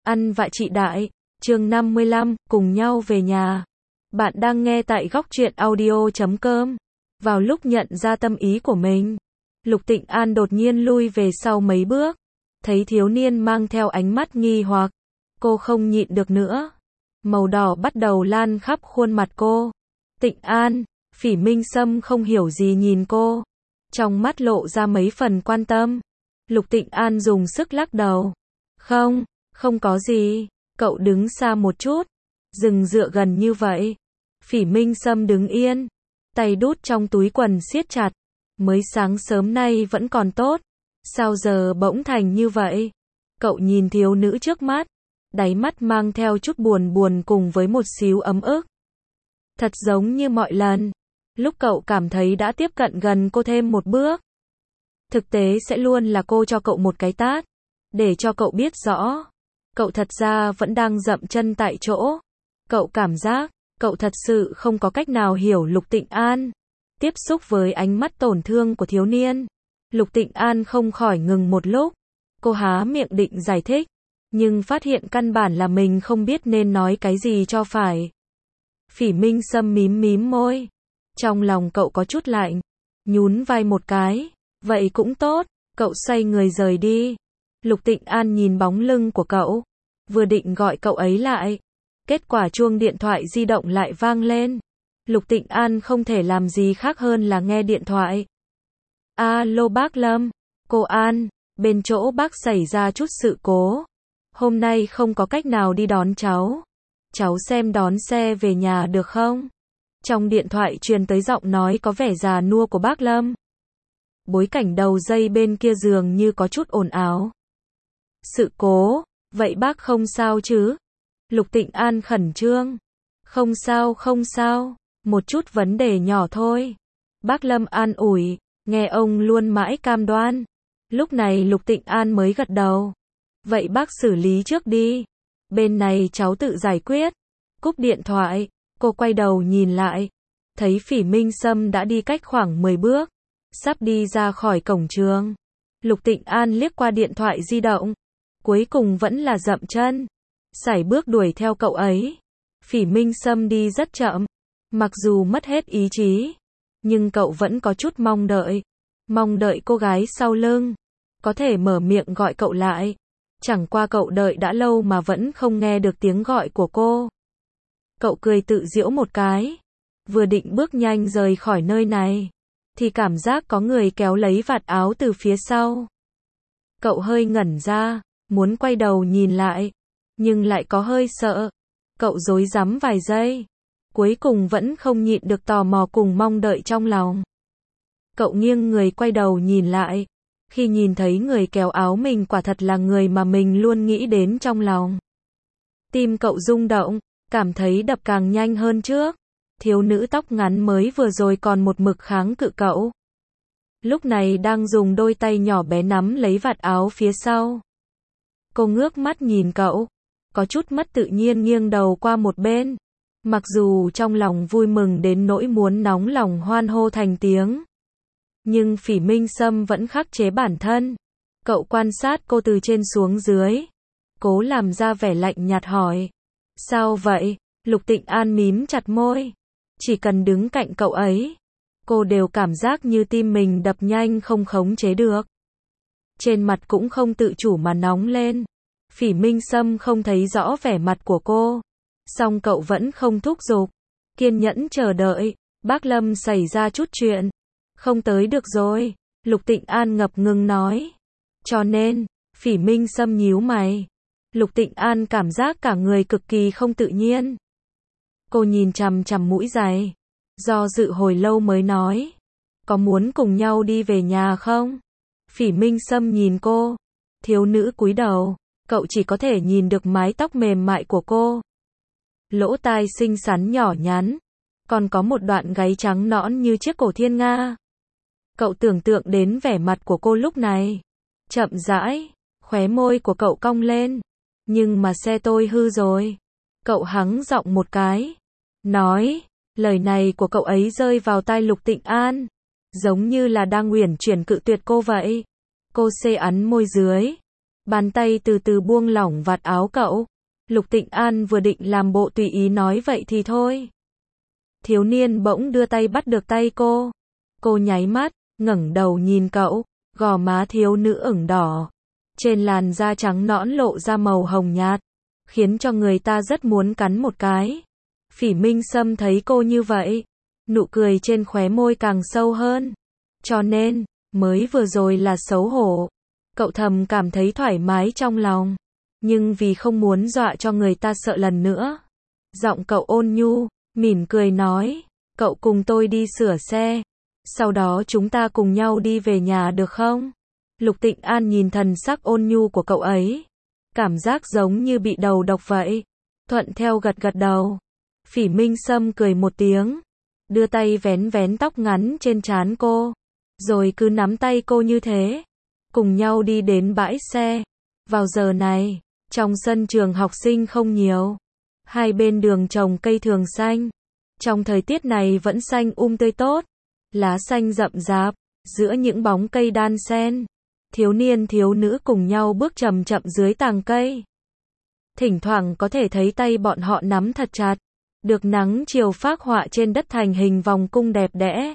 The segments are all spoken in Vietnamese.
Ăn vạ chị đại, chương 55, cùng nhau về nhà. Bạn đang nghe tại góc truyện audio.com. Vào lúc nhận ra tâm ý của mình, Lục Tịnh An đột nhiên lui về sau mấy bước. Thấy thiếu niên mang theo ánh mắt nghi hoặc, cô không nhịn được nữa. Màu đỏ bắt đầu lan khắp khuôn mặt cô. Tịnh An, Phỉ Minh Sâm không hiểu gì nhìn cô. Trong mắt lộ ra mấy phần quan tâm. Lục Tịnh An dùng sức lắc đầu. Không có gì, cậu đứng xa một chút, đừng dựa gần như vậy. Phỉ Minh Sâm đứng yên, tay đút trong túi quần siết chặt, mới sáng sớm nay vẫn còn tốt, sao giờ bỗng thành như vậy? Cậu nhìn thiếu nữ trước mắt, đáy mắt mang theo chút buồn buồn cùng với một xíu ấm ức. Thật giống như mọi lần, lúc cậu cảm thấy đã tiếp cận gần cô thêm một bước. Thực tế sẽ luôn là cô cho cậu một cái tát, để cho cậu biết rõ. Cậu thật ra vẫn đang dậm chân tại chỗ. Cậu cảm giác, cậu thật sự không có cách nào hiểu Lục Tịnh An. Tiếp xúc với ánh mắt tổn thương của thiếu niên, Lục Tịnh An không khỏi ngừng một lúc. Cô há miệng định giải thích, nhưng phát hiện căn bản là mình không biết nên nói cái gì cho phải. Phỉ Minh Sâm mím môi. Trong lòng cậu có chút lạnh, nhún vai một cái. Vậy cũng tốt, cậu xoay người rời đi. Lục Tịnh An nhìn bóng lưng của cậu, vừa định gọi cậu ấy lại. Kết quả chuông điện thoại di động lại vang lên. Lục Tịnh An không thể làm gì khác hơn là nghe điện thoại. Alo bác Lâm, cô An, bên chỗ bác xảy ra chút sự cố. Hôm nay không có cách nào đi đón cháu. Cháu xem đón xe về nhà được không? Trong điện thoại truyền tới giọng nói có vẻ già nua của bác Lâm. Bối cảnh đầu dây bên kia dường như có chút ồn ào. Sự cố, vậy bác không sao chứ? Lục Tịnh An khẩn trương. Không sao, một chút vấn đề nhỏ thôi. Bác Lâm an ủi, nghe ông luôn mãi cam đoan. Lúc này Lục Tịnh An mới gật đầu. Vậy bác xử lý trước đi. Bên này cháu tự giải quyết. Cúp điện thoại, cô quay đầu nhìn lại. Thấy Phỉ Minh Sâm đã đi cách khoảng 10 bước. Sắp đi ra khỏi cổng trường. Lục Tịnh An liếc qua điện thoại di động. Cuối cùng vẫn là dậm chân, sải bước đuổi theo cậu ấy. Phỉ Minh Sâm đi rất chậm, mặc dù mất hết ý chí, nhưng cậu vẫn có chút mong đợi cô gái sau lưng có thể mở miệng gọi cậu lại. Chẳng qua cậu đợi đã lâu mà vẫn không nghe được tiếng gọi của cô. Cậu cười tự giễu một cái, vừa định bước nhanh rời khỏi nơi này, thì cảm giác có người kéo lấy vạt áo từ phía sau. Cậu hơi ngẩn ra, muốn quay đầu nhìn lại, nhưng lại có hơi sợ. Cậu rối rắm vài giây, cuối cùng vẫn không nhịn được tò mò cùng mong đợi trong lòng. Cậu nghiêng người quay đầu nhìn lại, khi nhìn thấy người kéo áo mình quả thật là người mà mình luôn nghĩ đến trong lòng. Tim cậu rung động, cảm thấy đập càng nhanh hơn trước. Thiếu nữ tóc ngắn mới vừa rồi còn một mực kháng cự cậu, lúc này đang dùng đôi tay nhỏ bé nắm lấy vạt áo phía sau. Cô ngước mắt nhìn cậu, có chút mất tự nhiên nghiêng đầu qua một bên. Mặc dù trong lòng vui mừng đến nỗi muốn nóng lòng hoan hô thành tiếng, nhưng Phỉ Minh Sâm vẫn khắc chế bản thân. Cậu quan sát cô từ trên xuống dưới, cố làm ra vẻ lạnh nhạt hỏi. Sao vậy? Lục Tịnh An mím chặt môi. Chỉ cần đứng cạnh cậu ấy, cô đều cảm giác như tim mình đập nhanh không khống chế được. Trên mặt cũng không tự chủ mà nóng lên. Phỉ Minh Sâm không thấy rõ vẻ mặt của cô, song cậu vẫn không thúc giục, kiên nhẫn chờ đợi. Bác Lâm xảy ra chút chuyện, không tới được rồi, Lục Tịnh An ngập ngừng nói. Cho nên, Phỉ Minh Sâm nhíu mày. Lục Tịnh An cảm giác cả người cực kỳ không tự nhiên. Cô nhìn chằm chằm mũi giày, do dự hồi lâu mới nói. Có muốn cùng nhau đi về nhà không? Phỉ Minh Sâm nhìn cô. Thiếu nữ cúi đầu, cậu chỉ có thể nhìn được mái tóc mềm mại của cô. Lỗ tai xinh xắn nhỏ nhắn, còn có một đoạn gáy trắng nõn như chiếc cổ thiên nga. Cậu tưởng tượng đến vẻ mặt của cô lúc này. Chậm rãi, khóe môi của cậu cong lên. Nhưng mà xe tôi hư rồi. Cậu hắng giọng một cái, nói. Lời này của cậu ấy rơi vào tai Lục Tịnh An, giống như là đang uyển chuyển cự tuyệt cô vậy. Cô xê ắn môi dưới, Bàn tay từ từ buông lỏng vạt áo cậu. Lục Tịnh An vừa định làm bộ tùy ý nói vậy thì thôi. Thiếu niên bỗng đưa tay bắt được tay cô. Cô nháy mắt, ngẩng đầu nhìn cậu, gò má thiếu nữ ửng đỏ. Trên làn da trắng nõn lộ ra màu hồng nhạt, khiến cho người ta rất muốn cắn một cái. Phỉ Minh Sâm thấy cô như vậy, nụ cười trên khóe môi càng sâu hơn. Cho nên, mới vừa rồi là xấu hổ. Cậu thầm cảm thấy thoải mái trong lòng, nhưng vì không muốn dọa cho người ta sợ lần nữa. Giọng cậu ôn nhu, mỉm cười nói, cậu cùng tôi đi sửa xe. Sau đó chúng ta cùng nhau đi về nhà được không? Lục Tịnh An nhìn thần sắc ôn nhu của cậu ấy. Cảm giác giống như bị đầu độc vậy. Thuận theo gật gật đầu. Phỉ Minh Sâm cười một tiếng. Đưa tay vén vén tóc ngắn trên trán cô. Rồi cứ nắm tay cô như thế. Cùng nhau đi đến bãi xe. Vào giờ này, trong sân trường học sinh không nhiều. Hai bên đường trồng cây thường xanh. Trong thời tiết này vẫn xanh tươi tốt. Lá xanh rậm rạp, giữa những bóng cây đan xen. Thiếu niên thiếu nữ cùng nhau bước chậm chậm dưới tàng cây. Thỉnh thoảng có thể thấy tay bọn họ nắm thật chặt. Được nắng chiều phác họa trên đất thành hình vòng cung đẹp đẽ.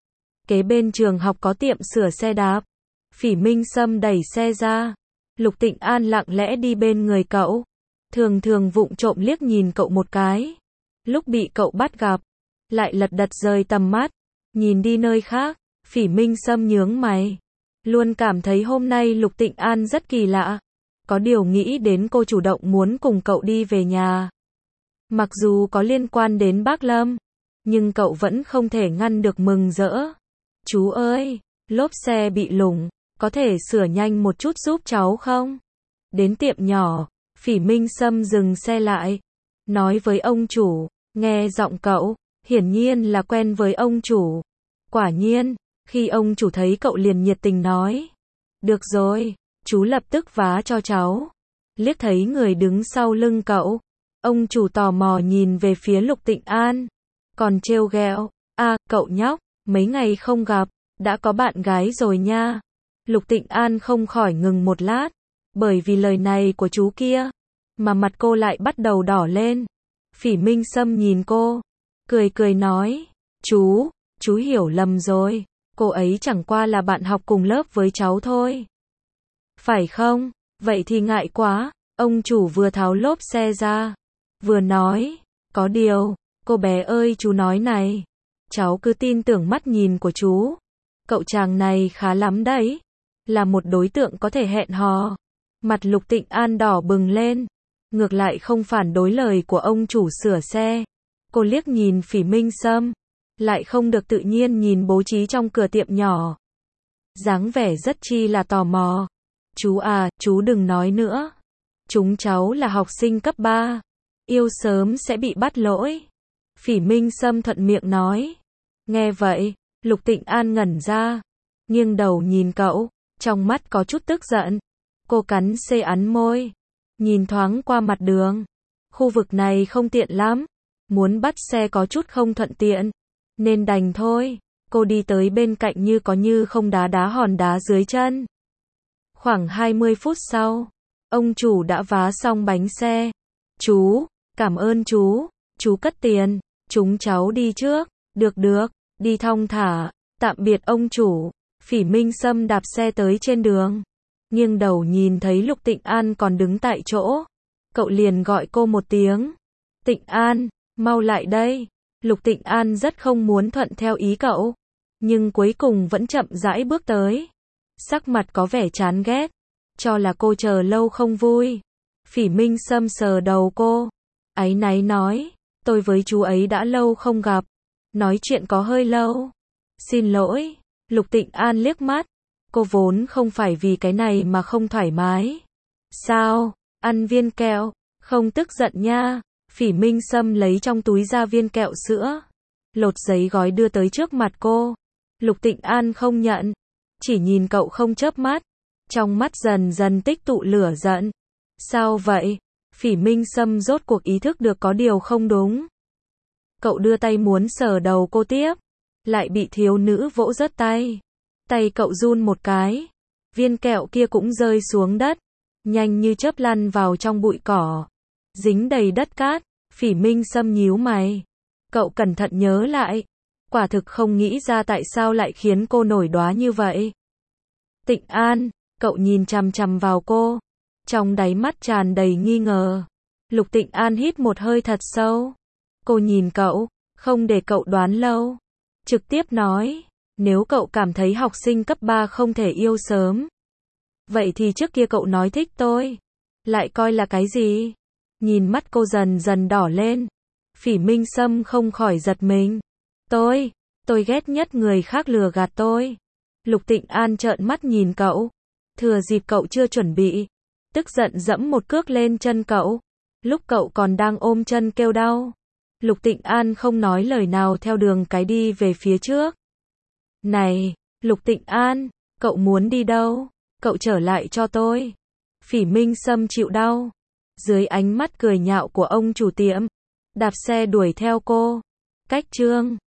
Kế bên trường học có tiệm sửa xe đạp. Phỉ Minh Sâm đẩy xe ra. Lục Tịnh An lặng lẽ đi bên người cậu. Thường thường vụng trộm liếc nhìn cậu một cái. Lúc bị cậu bắt gặp, lại lật đật rời tầm mắt. Nhìn đi nơi khác. Phỉ Minh Sâm nhướng mày. Luôn cảm thấy hôm nay Lục Tịnh An rất kỳ lạ. Có điều nghĩ đến cô chủ động muốn cùng cậu đi về nhà. Mặc dù có liên quan đến bác Lâm, nhưng cậu vẫn không thể ngăn được mừng rỡ. Chú ơi, lốp xe bị lủng, có thể sửa nhanh một chút giúp cháu không? Đến tiệm nhỏ, Phỉ Minh Sâm dừng xe lại. Nói với ông chủ, nghe giọng cậu, hiển nhiên là quen với ông chủ. Quả nhiên, khi ông chủ thấy cậu liền nhiệt tình nói. Được rồi, chú lập tức vá cho cháu. Liếc thấy người đứng sau lưng cậu. Ông chủ tò mò nhìn về phía Lục Tịnh An. Còn trêu ghẹo, cậu nhóc, mấy ngày không gặp, đã có bạn gái rồi nha. Lục Tịnh An không khỏi ngừng một lát. Bởi vì lời này của chú kia, mà mặt cô lại bắt đầu đỏ lên. Phỉ Minh Sâm nhìn cô, cười cười nói. Chú hiểu lầm rồi. Cô ấy chẳng qua là bạn học cùng lớp với cháu thôi. Phải không? Vậy thì ngại quá. Ông chủ vừa tháo lốp xe ra, vừa nói. Có điều, cô bé ơi chú nói này. Cháu cứ tin tưởng mắt nhìn của chú. Cậu chàng này khá lắm đấy. Là một đối tượng có thể hẹn hò. Mặt Lục Tịnh An đỏ bừng lên. Ngược lại không phản đối lời của ông chủ sửa xe. Cô liếc nhìn Phỉ Minh Sâm. Lại không được tự nhiên nhìn bố trí trong cửa tiệm nhỏ. Dáng vẻ rất chi là tò mò. Chú đừng nói nữa. Chúng cháu là học sinh cấp 3. Yêu sớm sẽ bị bắt lỗi. Phỉ Minh Sâm thuận miệng nói. Nghe vậy, Lục Tịnh An ngẩn ra. Nghiêng đầu nhìn cậu, trong mắt có chút tức giận. Cô cắn ấn môi. Nhìn thoáng qua mặt đường. Khu vực này không tiện lắm. Muốn bắt xe có chút không thuận tiện. Nên đành thôi. Cô đi tới bên cạnh như có như không đá hòn đá dưới chân. Khoảng 20 phút sau, ông chủ đã vá xong bánh xe. Chú, cảm ơn chú cất tiền, chúng cháu đi trước. Được, đi thong thả. Tạm biệt ông chủ. Phỉ Minh Sâm đạp xe tới trên đường. Nghiêng đầu nhìn thấy Lục Tịnh An còn đứng tại chỗ. Cậu liền gọi cô một tiếng. Tịnh An, mau lại đây. Lục Tịnh An rất không muốn thuận theo ý cậu. Nhưng cuối cùng vẫn chậm rãi bước tới. Sắc mặt có vẻ chán ghét. Cho là cô chờ lâu không vui. Phỉ Minh Sâm sờ đầu cô. Áy náy nói. Tôi với chú ấy đã lâu không gặp. Nói chuyện có hơi lâu. Xin lỗi. Lục Tịnh An liếc mắt. Cô vốn không phải vì cái này mà không thoải mái. Sao? Ăn viên kẹo. Không tức giận nha. Phỉ Minh Sâm lấy trong túi ra viên kẹo sữa. Lột giấy gói đưa tới trước mặt cô. Lục Tịnh An không nhận. Chỉ nhìn cậu không chớp mắt. Trong mắt dần dần tích tụ lửa giận. Sao vậy? Phỉ Minh Sâm rốt cuộc ý thức được có điều không đúng. Cậu đưa tay muốn sờ đầu cô tiếp. Lại bị thiếu nữ vỗ rớt tay. Tay cậu run một cái. Viên kẹo kia cũng rơi xuống đất. nhanh như chớp lăn vào trong bụi cỏ, dính đầy đất cát. Phỉ Minh Sâm nhíu mày. Cậu cẩn thận nhớ lại. Quả thực không nghĩ ra tại sao lại khiến cô nổi đoá như vậy. Tịnh An, cậu nhìn chằm chằm vào cô. Trong đáy mắt tràn đầy nghi ngờ. Lục Tịnh An hít một hơi thật sâu. Cô nhìn cậu, không để cậu đoán lâu. Trực tiếp nói, nếu cậu cảm thấy học sinh cấp 3 không thể yêu sớm. Vậy thì trước kia cậu nói thích tôi. Lại coi là cái gì? Nhìn mắt cô dần dần đỏ lên. Phỉ Minh Sâm không khỏi giật mình. Tôi ghét nhất người khác lừa gạt tôi. Lục Tịnh An trợn mắt nhìn cậu. Thừa dịp cậu chưa chuẩn bị. Tức giận dẫm một cước lên chân cậu. Lúc cậu còn đang ôm chân kêu đau. Lục Tịnh An không nói lời nào theo đường cái đi về phía trước. Này, Lục Tịnh An, cậu muốn đi đâu? Cậu trở lại cho tôi. Phỉ Minh Sâm chịu đau. Dưới ánh mắt cười nhạo của ông chủ tiệm, đạp xe đuổi theo cô. Cách chương